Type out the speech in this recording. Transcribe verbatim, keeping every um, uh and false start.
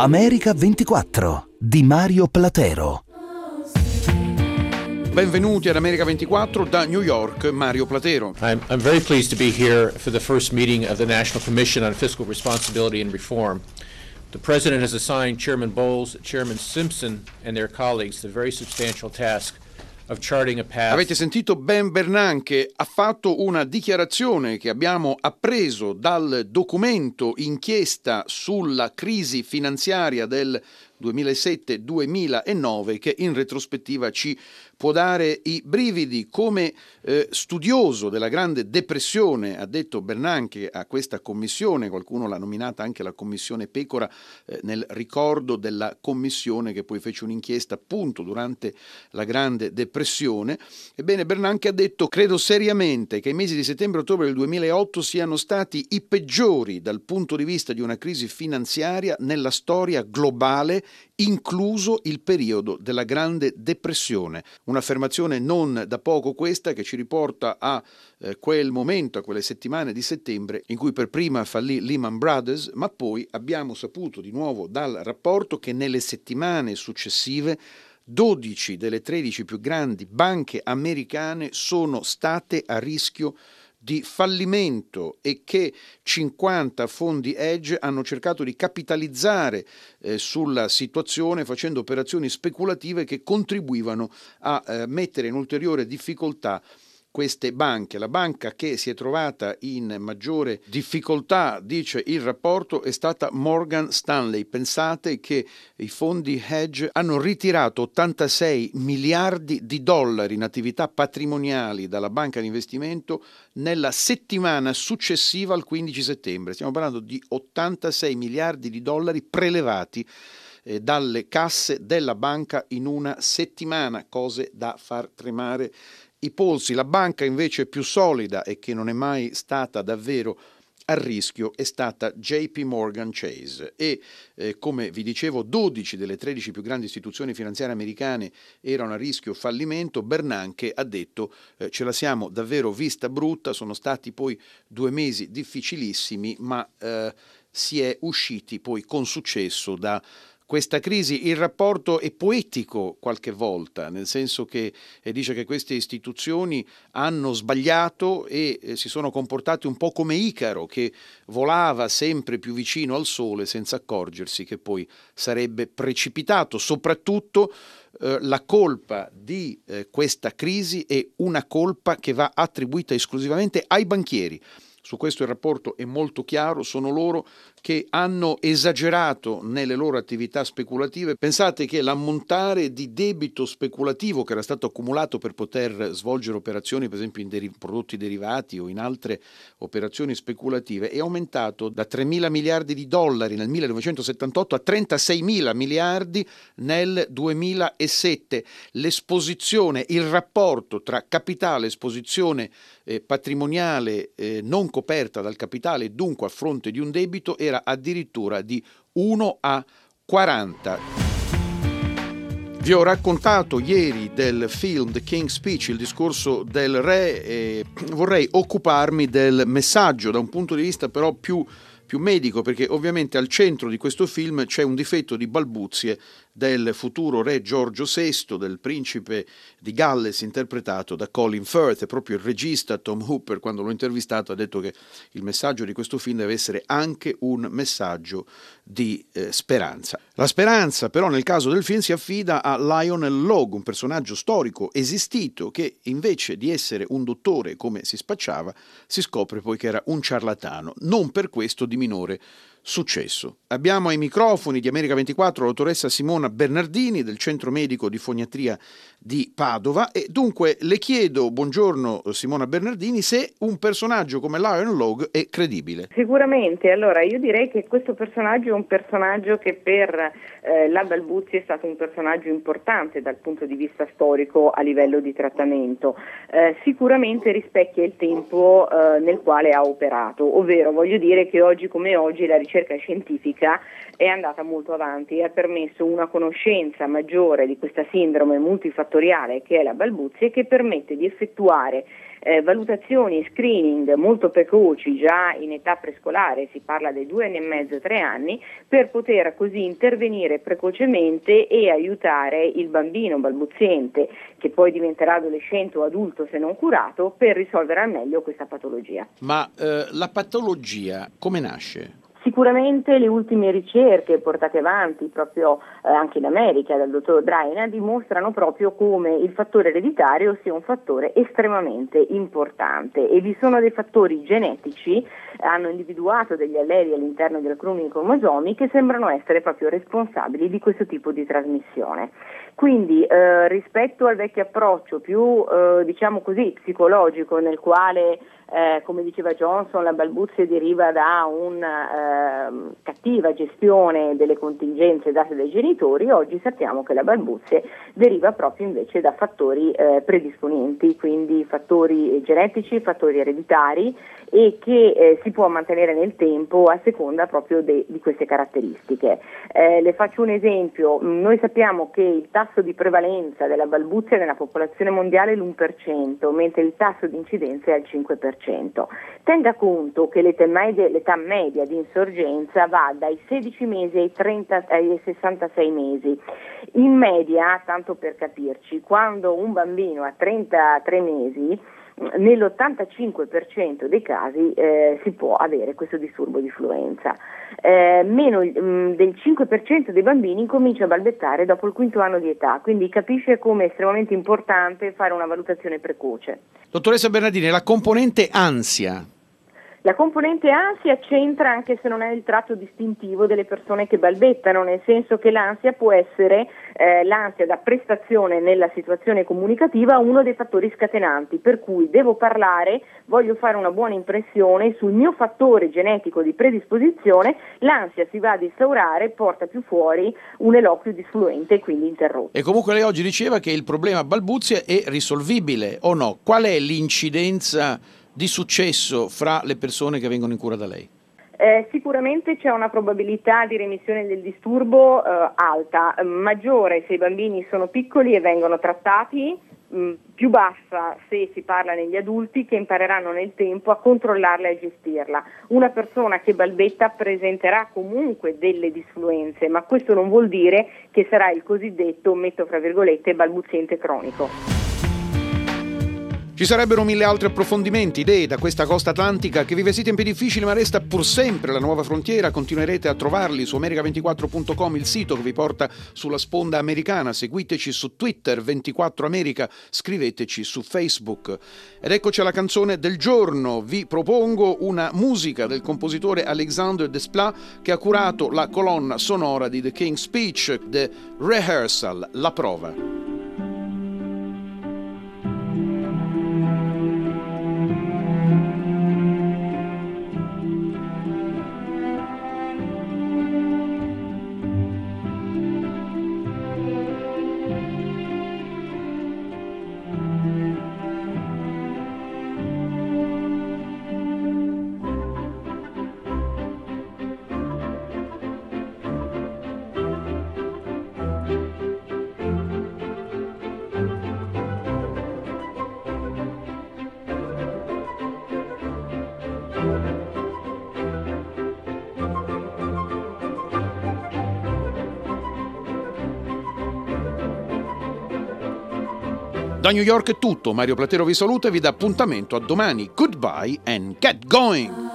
America ventiquattro di Mario Platero. Benvenuti ad America ventiquattro da New York, Mario Platero. I'm, I'm very pleased to be here for the first meeting of the National Commission on Fiscal Responsibility and Reform. The President has assigned Chairman Bowles, Chairman Simpson, and their colleagues the very substantial task of charting a path. Avete sentito Ben Bernanke ha fatto una dichiarazione che abbiamo appreso dal documento inchiesta sulla crisi finanziaria del duemilasette duemilanove, che in retrospettiva ci può dare i brividi. Come eh, studioso della Grande Depressione, ha detto Bernanke a questa commissione, qualcuno l'ha nominata anche la commissione Pecora, eh, nel ricordo della commissione che poi fece un'inchiesta appunto durante la Grande Depressione. Ebbene, Bernanke ha detto: credo seriamente che i mesi di settembre-ottobre del duemilaotto siano stati i peggiori dal punto di vista di una crisi finanziaria nella storia globale, incluso il periodo della Grande Depressione. Un'affermazione non da poco questa, che ci riporta a eh, quel momento, a quelle settimane di settembre in cui per prima fallì Lehman Brothers, ma poi abbiamo saputo di nuovo dal rapporto che nelle settimane successive dodici delle tredici più grandi banche americane sono state a rischio di fallimento e che cinquanta fondi hedge hanno cercato di capitalizzare eh, sulla situazione facendo operazioni speculative che contribuivano a eh, mettere in ulteriore difficoltà queste banche. La banca che si è trovata in maggiore difficoltà, dice il rapporto, è stata Morgan Stanley. Pensate che i fondi hedge hanno ritirato ottantasei miliardi di dollari in attività patrimoniali dalla banca di investimento nella settimana successiva al quindici settembre. Stiamo parlando di ottantasei miliardi di dollari prelevati eh, dalle casse della banca in una settimana, cose da far tremare i polsi. La banca invece più solida e che non è mai stata davvero a rischio è stata J P Morgan Chase e eh, come vi dicevo dodici delle tredici più grandi istituzioni finanziarie americane erano a rischio fallimento. Bernanke ha detto eh, ce la siamo davvero vista brutta, sono stati poi due mesi difficilissimi, ma eh, si è usciti poi con successo da questa crisi. Il rapporto è poetico qualche volta, nel senso che eh, dice che queste istituzioni hanno sbagliato e eh, si sono comportate un po' come Icaro, che volava sempre più vicino al sole senza accorgersi che poi sarebbe precipitato. Soprattutto eh, la colpa di eh, questa crisi è una colpa che va attribuita esclusivamente ai banchieri. Su questo il rapporto è molto chiaro, sono loro che hanno esagerato nelle loro attività speculative. Pensate che l'ammontare di debito speculativo che era stato accumulato per poter svolgere operazioni, per esempio in deri- prodotti derivati o in altre operazioni speculative, è aumentato da tremila miliardi di dollari nel millenovecentosettantotto a trentaseimila miliardi nel duemilasette. L'esposizione, il rapporto tra capitale e esposizione eh, patrimoniale eh, non coperta dal capitale e dunque a fronte di un debito era addirittura di uno a quaranta. Vi ho raccontato ieri del film The King's Speech, il discorso del re, e vorrei occuparmi del messaggio da un punto di vista però più, più medico, perché ovviamente al centro di questo film c'è un difetto di balbuzie del futuro re Giorgio sesto, del principe di Galles interpretato da Colin Firth. E proprio il regista Tom Hooper, quando l'ho intervistato, ha detto che il messaggio di questo film deve essere anche un messaggio di eh, speranza. La speranza però nel caso del film si affida a Lionel Logue, un personaggio storico esistito che invece di essere un dottore come si spacciava si scopre poi che era un ciarlatano, non per questo di minore successo. Abbiamo ai microfoni di America ventiquattro la dottoressa Simona Bernardini del Centro Medico di Fognatria di Padova e dunque le chiedo, buongiorno Simona Bernardini, se un personaggio come Lionel Logue è credibile. Sicuramente, allora io direi che questo personaggio è un personaggio che per eh, la Balbuzzi è stato un personaggio importante dal punto di vista storico a livello di trattamento, eh, sicuramente rispecchia il tempo eh, nel quale ha operato, ovvero voglio dire che oggi come oggi la ricerca ricerca scientifica è andata molto avanti e ha permesso una conoscenza maggiore di questa sindrome multifattoriale che è la balbuzie, che permette di effettuare Eh, valutazioni e screening molto precoci già in età prescolare, si parla dei due anni e mezzo, tre anni, per poter così intervenire precocemente e aiutare il bambino balbuziente, che poi diventerà adolescente o adulto se non curato, per risolvere al meglio questa patologia. Ma eh, la patologia come nasce? Sicuramente le ultime ricerche portate avanti proprio eh, anche in America dal dottor Draina dimostrano proprio come il fattore ereditario sia un fattore estremamente importante, e vi sono dei fattori genetici, hanno individuato degli alleli all'interno dei alcuni cromosomi che sembrano essere proprio responsabili di questo tipo di trasmissione. Quindi eh, rispetto al vecchio approccio più eh, diciamo così psicologico, nel quale Eh, come diceva Johnson, la balbuzie deriva da una eh, cattiva gestione delle contingenze date dai genitori, oggi sappiamo che la balbuzie deriva proprio invece da fattori eh, predisponenti, quindi fattori genetici, fattori ereditari, e che eh, si può mantenere nel tempo a seconda proprio de- di queste caratteristiche. Eh, le faccio un esempio: noi sappiamo che il tasso di prevalenza della balbuzia nella popolazione mondiale è l'uno per cento, mentre il tasso di incidenza è al cinque per cento. Tenga conto che l'età media, l'età media di insorgenza va dai sedici mesi ai, trenta, ai sessantasei mesi. In media, tanto per capirci, quando un bambino ha trentatré mesi, nell'ottantacinque per cento dei casi eh, si può avere questo disturbo di fluenza. Eh, meno mh, del cinque per cento dei bambini comincia a balbettare dopo il quinto anno di età, quindi capisce come è estremamente importante fare una valutazione precoce. Dottoressa Bernardini, la componente ansia. La componente ansia c'entra, anche se non è il tratto distintivo delle persone che balbettano, nel senso che l'ansia può essere, eh, l'ansia da prestazione nella situazione comunicativa, uno dei fattori scatenanti, per cui devo parlare, voglio fare una buona impressione sul mio fattore genetico di predisposizione, l'ansia si va ad instaurare, porta più fuori un eloquio disfluente e quindi interrotto. E comunque lei oggi diceva che il problema balbuzie è risolvibile, o no? Qual è l'incidenza di successo fra le persone che vengono in cura da lei? Eh, sicuramente c'è una probabilità di remissione del disturbo eh, alta, eh, maggiore se i bambini sono piccoli e vengono trattati, mh, più bassa se si parla negli adulti, che impareranno nel tempo a controllarla e a gestirla. Una persona che balbetta presenterà comunque delle disfluenze, ma questo non vuol dire che sarà il cosiddetto, metto fra virgolette, balbuziente cronico. Ci sarebbero mille altri approfondimenti, idee da questa costa atlantica che vive sì tempi difficili, ma resta pur sempre la nuova frontiera. Continuerete a trovarli su america ventiquattro punto com, il sito che vi porta sulla sponda americana. Seguiteci su Twitter ventiquattro America, scriveteci su Facebook. Ed eccoci alla canzone del giorno. Vi propongo una musica del compositore Alexandre Desplat, che ha curato la colonna sonora di The King's Speech, The Rehearsal, la prova. Da New York è tutto, Mario Platero vi saluta e vi dà appuntamento a domani. Goodbye and get going!